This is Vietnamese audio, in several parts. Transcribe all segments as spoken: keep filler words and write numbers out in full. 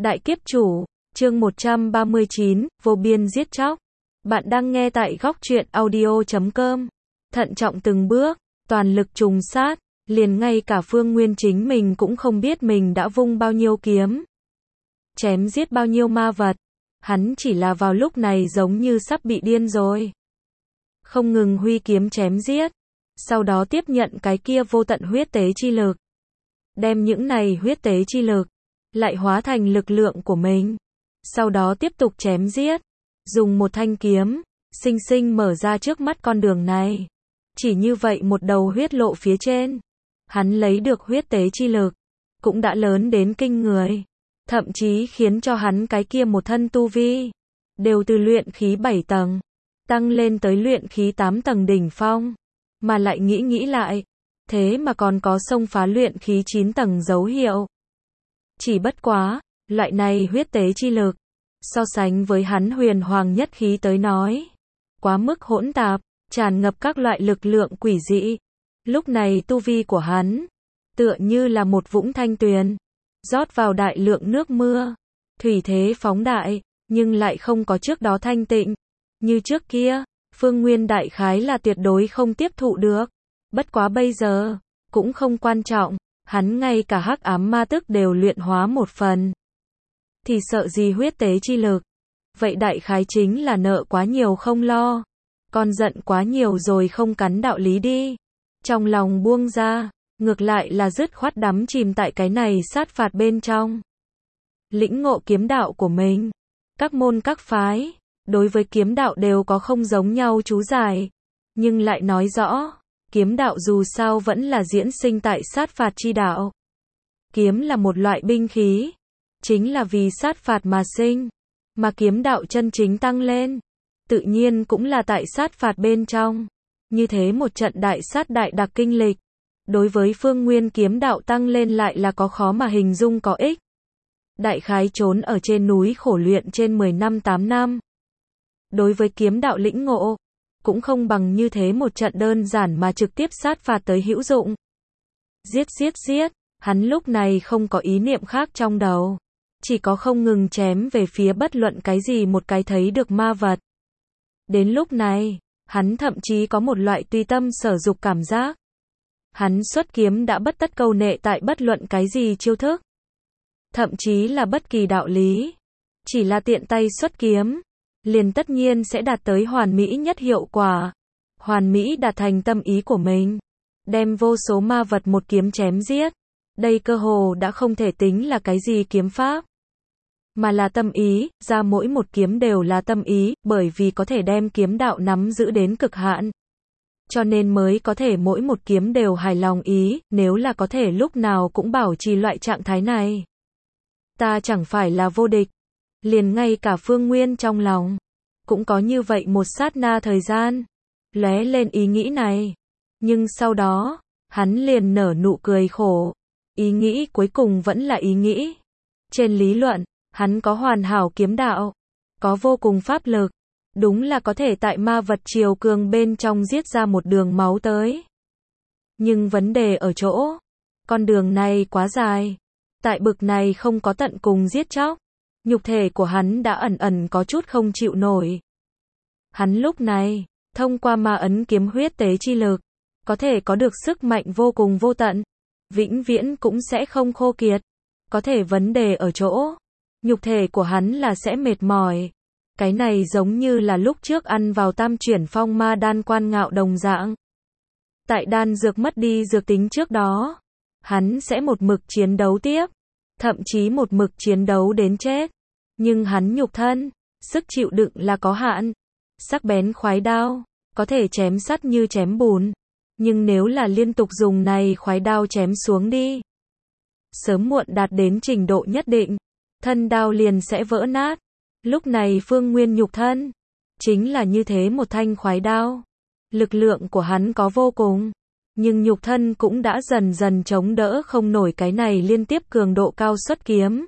Đại kiếp chủ, chương một trăm ba mươi chín, vô biên giết chóc. Bạn đang nghe tại góc truyện audio chấm com. Thận trọng từng bước, toàn lực trùng sát, liền ngay cả Phương Nguyên chính mình cũng không biết mình đã vung bao nhiêu kiếm, chém giết bao nhiêu ma vật. Hắn chỉ là vào lúc này giống như sắp bị điên rồi. Không ngừng huy kiếm chém giết, sau đó tiếp nhận cái kia vô tận huyết tế chi lực. Đem những này huyết tế chi lực lại hóa thành lực lượng của mình. Sau đó tiếp tục chém giết, dùng một thanh kiếm, sinh sinh mở ra trước mắt con đường này. Chỉ như vậy một đầu huyết lộ phía trên, hắn lấy được huyết tế chi lực, cũng đã lớn đến kinh người. Thậm chí khiến cho hắn cái kia một thân tu vi, đều từ luyện khí bảy tầng, tăng lên tới luyện khí tám tầng đỉnh phong. Mà lại nghĩ nghĩ lại, thế mà còn có xông phá luyện khí chín tầng dấu hiệu. Chỉ bất quá, loại này huyết tế chi lực, so sánh với hắn huyền hoàng nhất khí tới nói, quá mức hỗn tạp, tràn ngập các loại lực lượng quỷ dị. Lúc này tu vi của hắn, tựa như là một vũng thanh tuyền, rót vào đại lượng nước mưa, thủy thế phóng đại, nhưng lại không có trước đó thanh tịnh. Như trước kia, Phương Nguyên đại khái là tuyệt đối không tiếp thụ được. Bất quá bây giờ, cũng không quan trọng, hắn ngay cả hắc ám ma tức đều luyện hóa một phần. Thì sợ gì huyết tế chi lực? Vậy đại khái chính là nợ quá nhiều không lo, con giận quá nhiều rồi không cắn đạo lý đi. Trong lòng buông ra, ngược lại là dứt khoát đắm chìm tại cái này sát phạt bên trong. Lĩnh ngộ kiếm đạo của mình, các môn các phái, đối với kiếm đạo đều có không giống nhau chú giải, nhưng lại nói rõ, kiếm đạo dù sao vẫn là diễn sinh tại sát phạt chi đạo. Kiếm là một loại binh khí, chính là vì sát phạt mà sinh, mà kiếm đạo chân chính tăng lên, tự nhiên cũng là tại sát phạt bên trong. Như thế một trận đại sát đại đặc kinh lịch, đối với Phương Nguyên kiếm đạo tăng lên lại là có khó mà hình dung có ích. Đại khái trốn ở trên núi khổ luyện trên mười năm tám năm. Đối với kiếm đạo lĩnh ngộ, cũng không bằng như thế một trận đơn giản mà trực tiếp sát phạt tới hữu dụng. Giết giết giết, hắn lúc này không có ý niệm khác trong đầu, chỉ có không ngừng chém về phía bất luận cái gì một cái thấy được ma vật. Đến lúc này, hắn thậm chí có một loại tùy tâm sở dục cảm giác. Hắn xuất kiếm đã bất tất câu nệ tại bất luận cái gì chiêu thức, thậm chí là bất kỳ đạo lý, chỉ là tiện tay xuất kiếm, liền tất nhiên sẽ đạt tới hoàn mỹ nhất hiệu quả. Hoàn mỹ đạt thành tâm ý của mình, đem vô số ma vật một kiếm chém giết. Đây cơ hồ đã không thể tính là cái gì kiếm pháp, mà là tâm ý, ra mỗi một kiếm đều là tâm ý, bởi vì có thể đem kiếm đạo nắm giữ đến cực hạn. Cho nên mới có thể mỗi một kiếm đều hài lòng ý, nếu là có thể lúc nào cũng bảo trì loại trạng thái này, ta chẳng phải là vô địch. Liền ngay cả Phương Nguyên trong lòng, cũng có như vậy một sát na thời gian, lóe lên ý nghĩ này. Nhưng sau đó, hắn liền nở nụ cười khổ. Ý nghĩ cuối cùng vẫn là ý nghĩ. Trên lý luận, hắn có hoàn hảo kiếm đạo, có vô cùng pháp lực, đúng là có thể tại ma vật triều cường bên trong giết ra một đường máu tới. Nhưng vấn đề ở chỗ, con đường này quá dài, tại bực này không có tận cùng giết chóc, nhục thể của hắn đã ẩn ẩn có chút không chịu nổi. Hắn lúc này, thông qua ma ấn kiếm huyết tế chi lực, có thể có được sức mạnh vô cùng vô tận, vĩnh viễn cũng sẽ không khô kiệt. Có thể vấn đề ở chỗ, nhục thể của hắn là sẽ mệt mỏi. Cái này giống như là lúc trước ăn vào tam chuyển phong ma đan quan ngạo đồng dạng. Tại đan dược mất đi dược tính trước đó, hắn sẽ một mực chiến đấu tiếp, thậm chí một mực chiến đấu đến chết. Nhưng hắn nhục thân, sức chịu đựng là có hạn. Sắc bén khoái đao, có thể chém sắt như chém bùn. Nhưng nếu là liên tục dùng này khoái đao chém xuống đi, sớm muộn đạt đến trình độ nhất định, thân đao liền sẽ vỡ nát. Lúc này Phương Nguyên nhục thân, chính là như thế một thanh khoái đao. Lực lượng của hắn có vô cùng, nhưng nhục thân cũng đã dần dần chống đỡ không nổi cái này liên tiếp cường độ cao xuất kiếm.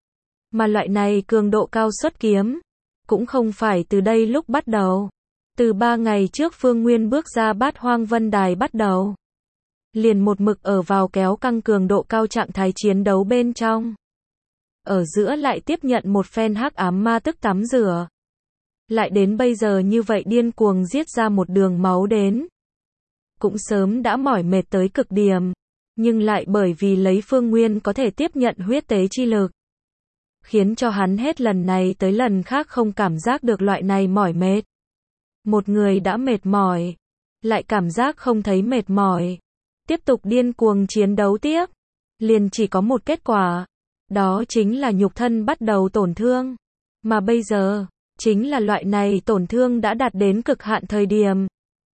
Mà loại này cường độ cao xuất kiếm, cũng không phải từ đây lúc bắt đầu. Từ ba ngày trước Phương Nguyên bước ra Bát Hoang Vân Đài bắt đầu, liền một mực ở vào kéo căng cường độ cao trạng thái chiến đấu bên trong. ở giữa lại tiếp nhận một phen hắc ám ma tức tắm rửa. Lại đến bây giờ như vậy điên cuồng giết ra một đường máu đến. Cũng sớm đã mỏi mệt tới cực điểm, nhưng lại bởi vì lấy Phương Nguyên có thể tiếp nhận huyết tế chi lực, khiến cho hắn hết lần này tới lần khác không cảm giác được loại này mỏi mệt. Một người đã mệt mỏi, lại cảm giác không thấy mệt mỏi, tiếp tục điên cuồng chiến đấu tiếp, liền chỉ có một kết quả, đó chính là nhục thân bắt đầu tổn thương. Mà bây giờ, chính là loại này tổn thương đã đạt đến cực hạn thời điểm.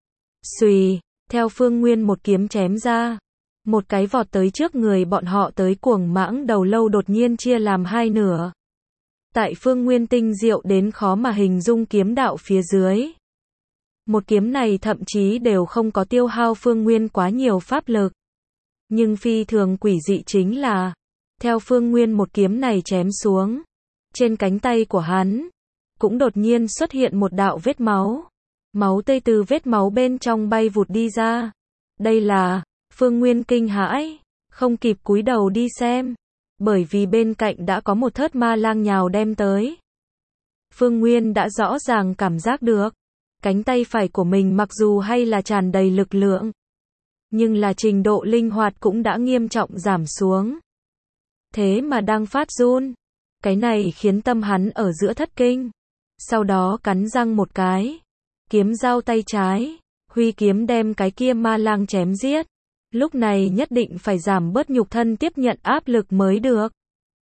Xùy, theo Phương Nguyên một kiếm chém ra, một cái vọt tới trước người bọn họ tới cuồng mãng đầu lâu đột nhiên chia làm hai nửa. Tại Phương Nguyên tinh diệu đến khó mà hình dung kiếm đạo phía dưới. Một kiếm này thậm chí đều không có tiêu hao Phương Nguyên quá nhiều pháp lực. Nhưng phi thường quỷ dị chính là, theo Phương Nguyên một kiếm này chém xuống, trên cánh tay của hắn, cũng đột nhiên xuất hiện một đạo vết máu. Máu tươi từ vết máu bên trong bay vụt đi ra. Đây là, Phương Nguyên kinh hãi, không kịp cúi đầu đi xem, bởi vì bên cạnh đã có một thớt ma lang nhào đem tới. Phương Nguyên đã rõ ràng cảm giác được, cánh tay phải của mình mặc dù hay là tràn đầy lực lượng, nhưng là trình độ linh hoạt cũng đã nghiêm trọng giảm xuống. Thế mà đang phát run, cái này khiến tâm hắn ở giữa thất kinh. Sau đó cắn răng một cái, kiếm dao tay trái, huy kiếm đem cái kia ma lang chém giết. Lúc này nhất định phải giảm bớt nhục thân tiếp nhận áp lực mới được.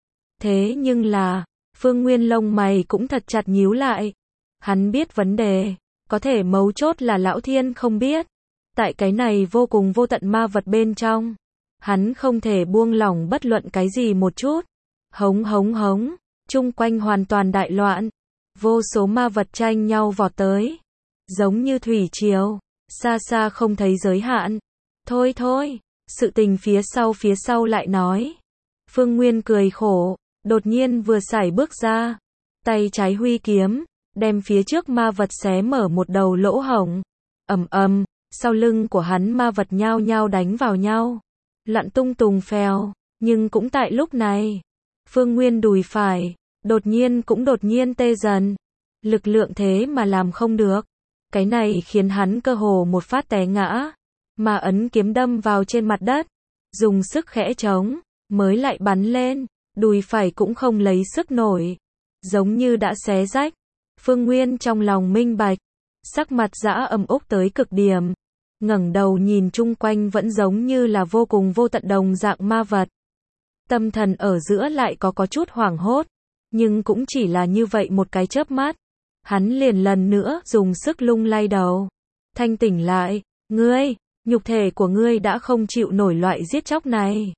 Thế nhưng là, Phương Nguyên lông mày cũng thật chặt nhíu lại. Hắn biết vấn đề, có thể mấu chốt là Lão Thiên không biết. Tại cái này vô cùng vô tận ma vật bên trong, hắn không thể buông lỏng bất luận cái gì một chút. Hống hống hống, chung quanh hoàn toàn đại loạn. Vô số ma vật tranh nhau vọt tới, giống như thủy triều, xa xa không thấy giới hạn. Thôi thôi, sự tình phía sau phía sau lại nói. Phương Nguyên cười khổ, đột nhiên vừa sải bước ra, tay trái huy kiếm, đem phía trước ma vật xé mở một đầu lỗ hổng. Ầm ầm, sau lưng của hắn ma vật nhao nhao đánh vào nhau, loạn tung tùng phèo, nhưng cũng tại lúc này, Phương Nguyên đùi phải, đột nhiên cũng đột nhiên tê dần. Lực lượng thế mà làm không được. Cái này khiến hắn cơ hồ một phát té ngã, mà ấn kiếm đâm vào trên mặt đất, dùng sức khẽ chống, mới lại bắn lên, đùi phải cũng không lấy sức nổi, giống như đã xé rách. Phương Nguyên trong lòng minh bạch, sắc mặt dã âm úc tới cực điểm, ngẩng đầu nhìn chung quanh vẫn giống như là vô cùng vô tận đồng dạng ma vật. Tâm thần ở giữa lại có có chút hoảng hốt, nhưng cũng chỉ là như vậy một cái chớp mắt, hắn liền lần nữa dùng sức lung lay đầu, thanh tỉnh lại, ngươi, nhục thể của ngươi đã không chịu nổi loại giết chóc này.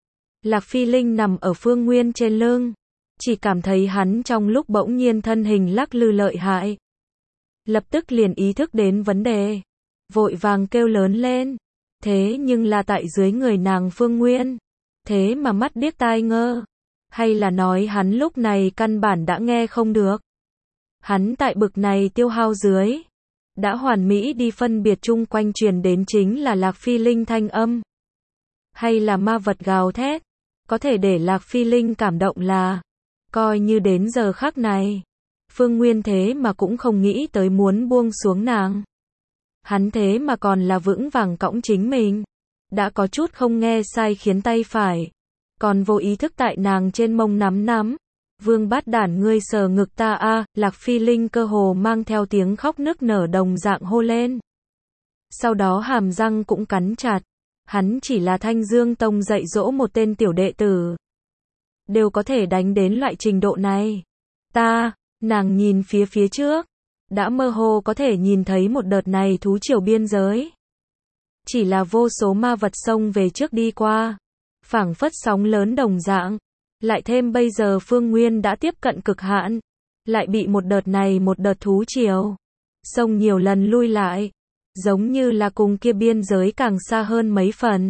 Lạc Phi Linh nằm ở Phương Nguyên trên lưng, chỉ cảm thấy hắn trong lúc bỗng nhiên thân hình lắc lư lợi hại. Lập tức liền ý thức đến vấn đề, vội vàng kêu lớn lên, thế nhưng là tại dưới người nàng Phương Nguyên, thế mà mắt điếc tai ngơ, hay là nói hắn lúc này căn bản đã nghe không được. Hắn tại bực này tiêu hao dưới, đã hoàn mỹ đi phân biệt chung quanh truyền đến chính là Lạc Phi Linh thanh âm, hay là ma vật gào thét. Có thể để Lạc Phi Linh cảm động là, coi như đến giờ khắc này, Phương Nguyên thế mà cũng không nghĩ tới muốn buông xuống nàng. Hắn thế mà còn là vững vàng cõng chính mình, đã có chút không nghe sai khiến tay phải, còn vô ý thức tại nàng trên mông nắm nắm. Vương bát đản ngươi sờ ngực ta a, à, Lạc Phi Linh cơ hồ mang theo tiếng khóc nức nở đồng dạng hô lên. Sau đó hàm răng cũng cắn chặt, hắn chỉ là Thanh Dương Tông dạy dỗ một tên tiểu đệ tử, đều có thể đánh đến loại trình độ này. Ta, nàng nhìn phía phía trước, đã mơ hồ có thể nhìn thấy một đợt này thú triều biên giới. Chỉ là vô số ma vật xông về trước đi qua, phảng phất sóng lớn đồng dạng. Lại thêm bây giờ Phương Nguyên đã tiếp cận cực hạn, lại bị một đợt này một đợt thú triều xông nhiều lần lui lại, giống như là cùng kia biên giới càng xa hơn mấy phần.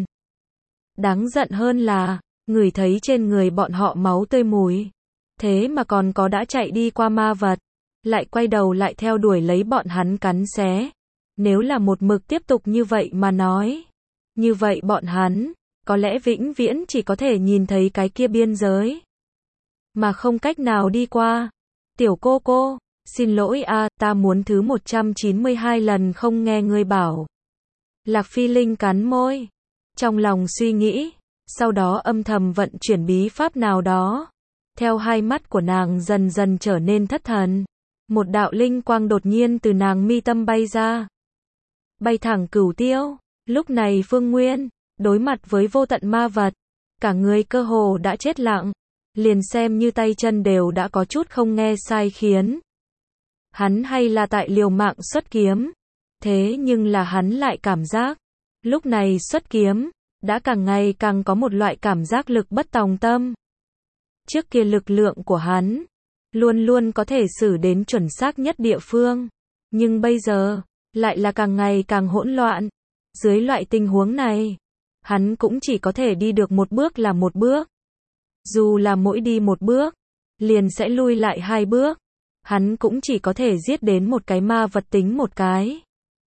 Đáng giận hơn là, người thấy trên người bọn họ máu tươi mùi, thế mà còn có đã chạy đi qua ma vật, lại quay đầu lại theo đuổi lấy bọn hắn cắn xé. Nếu là một mực tiếp tục như vậy mà nói, như vậy bọn hắn có lẽ vĩnh viễn chỉ có thể nhìn thấy cái kia biên giới. mà không cách nào đi qua. Tiểu cô cô, xin lỗi a, ta muốn thứ một trăm chín mươi hai lần không nghe ngươi bảo. Lạc Phi Linh cắn môi, trong lòng suy nghĩ, sau đó âm thầm vận chuyển bí pháp nào đó. Theo hai mắt của nàng dần dần trở nên thất thần, một đạo linh quang đột nhiên từ nàng mi tâm bay ra, bay thẳng Cửu Tiêu. Lúc này Phương Nguyên đối mặt với vô tận ma vật, cả người cơ hồ đã chết lặng, liền xem như tay chân đều đã có chút không nghe sai khiến. Hắn hay là tại liều mạng xuất kiếm, thế nhưng là hắn lại cảm giác, lúc này xuất kiếm, đã càng ngày càng có một loại cảm giác lực bất tòng tâm. Trước kia lực lượng của hắn, luôn luôn có thể xử đến chuẩn xác nhất địa phương, nhưng bây giờ, lại là càng ngày càng hỗn loạn. Dưới loại tình huống này, hắn cũng chỉ có thể đi được một bước là một bước. Dù là mỗi đi một bước, liền sẽ lui lại hai bước. Hắn cũng chỉ có thể giết đến một cái ma vật tính một cái.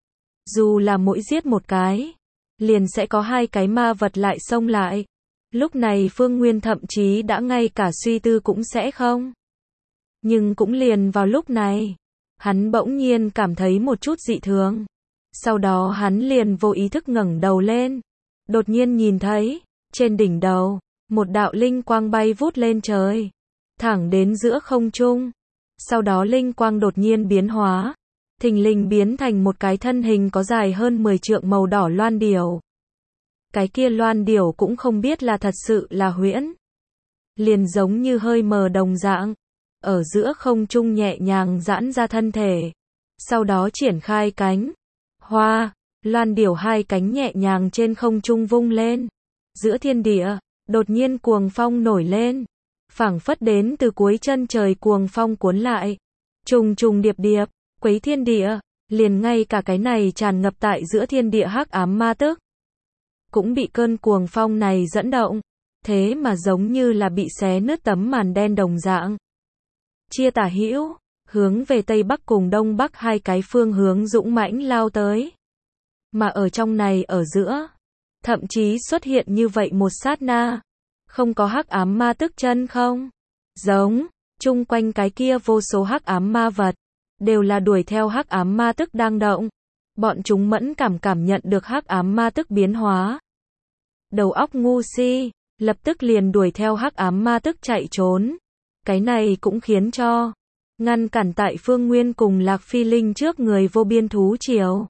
Dù là mỗi giết một cái, liền sẽ có hai cái ma vật lại xông lại. Lúc này Phương Nguyên thậm chí đã ngay cả suy tư cũng sẽ không. Nhưng cũng liền vào lúc này, hắn bỗng nhiên cảm thấy một chút dị thường. Sau đó hắn liền vô ý thức ngẩng đầu lên. Đột nhiên nhìn thấy, trên đỉnh đầu, một đạo linh quang bay vút lên trời, thẳng đến giữa không trung. Sau đó linh quang đột nhiên biến hóa, thình lình biến thành một cái thân hình có dài hơn mười trượng màu đỏ loan điểu. Cái kia loan điểu cũng không biết là thật sự là huyễn, liền giống như hơi mờ đồng dạng, ở giữa không trung nhẹ nhàng giãn ra thân thể, sau đó triển khai cánh. Hoa, loan điểu hai cánh nhẹ nhàng trên không trung vung lên. Giữa thiên địa, đột nhiên cuồng phong nổi lên, phảng phất đến từ cuối chân trời cuồng phong cuốn lại, trùng trùng điệp điệp, quấy thiên địa, liền ngay cả cái này tràn ngập tại giữa thiên địa hắc ám ma tức, cũng bị cơn cuồng phong này dẫn động, thế mà giống như là bị xé nứt tấm màn đen đồng dạng. Chia tả hữu, hướng về Tây Bắc cùng Đông Bắc hai cái phương hướng dũng mãnh lao tới. Mà ở trong này ở giữa, thậm chí xuất hiện như vậy một sát na, không có hắc ám ma tức chân không? Giống, chung quanh cái kia vô số hắc ám ma vật, đều là đuổi theo hắc ám ma tức đang động. Bọn chúng mẫn cảm cảm nhận được hắc ám ma tức biến hóa. Đầu óc ngu si, lập tức liền đuổi theo hắc ám ma tức chạy trốn. Cái này cũng khiến cho ngăn cản tại Phương Nguyên cùng Lạc Phi Linh trước người vô biên thú triều.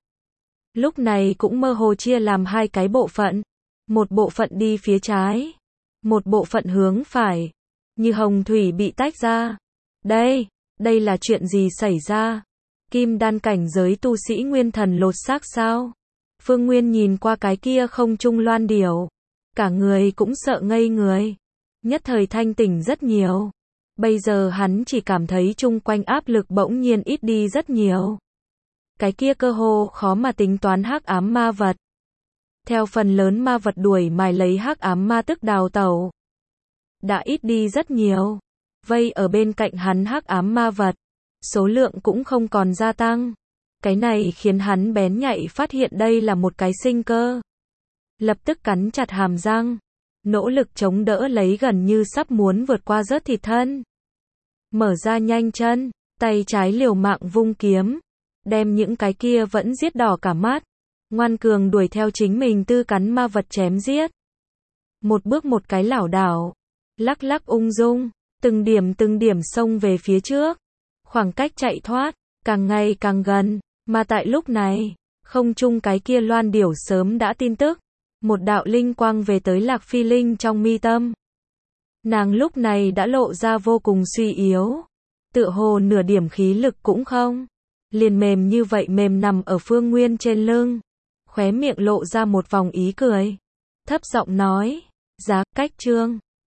Lúc này cũng mơ hồ chia làm hai cái bộ phận. Một bộ phận đi phía trái, một bộ phận hướng phải. Như hồng thủy bị tách ra. Đây, đây là chuyện gì xảy ra? Kim đan cảnh giới tu sĩ nguyên thần lột xác sao? Phương Nguyên nhìn qua cái kia không trung loan điểu, cả người cũng sợ ngây người. Nhất thời thanh tỉnh rất nhiều. Bây giờ hắn chỉ cảm thấy chung quanh áp lực bỗng nhiên ít đi rất nhiều. Cái kia cơ hồ khó mà tính toán hắc ám ma vật. Theo phần lớn ma vật đuổi mài lấy hắc ám ma tức đào tẩu, đã ít đi rất nhiều. Vây ở bên cạnh hắn hắc ám ma vật, số lượng cũng không còn gia tăng. Cái này khiến hắn bén nhạy phát hiện đây là một cái sinh cơ. Lập tức cắn chặt hàm răng, nỗ lực chống đỡ lấy gần như sắp muốn vượt qua rớt thịt thân. Mở ra nhanh chân, tay trái liều mạng vung kiếm, đem những cái kia vẫn giết đỏ cả mắt, ngoan cường đuổi theo chính mình tư cắn ma vật chém giết. Một bước một cái lảo đảo, lắc lắc ung dung, từng điểm từng điểm xông về phía trước. Khoảng cách chạy thoát, càng ngày càng gần, mà tại lúc này, không trung cái kia loan điểu sớm đã tin tức. Một đạo linh quang về tới Lạc Phi Linh trong mi tâm. Nàng lúc này đã lộ ra vô cùng suy yếu, tựa hồ nửa điểm khí lực cũng không. Liền mềm như vậy mềm nằm ở Phương Nguyên trên lưng, khóe miệng lộ ra một vòng ý cười, thấp giọng nói, giá, cách chương.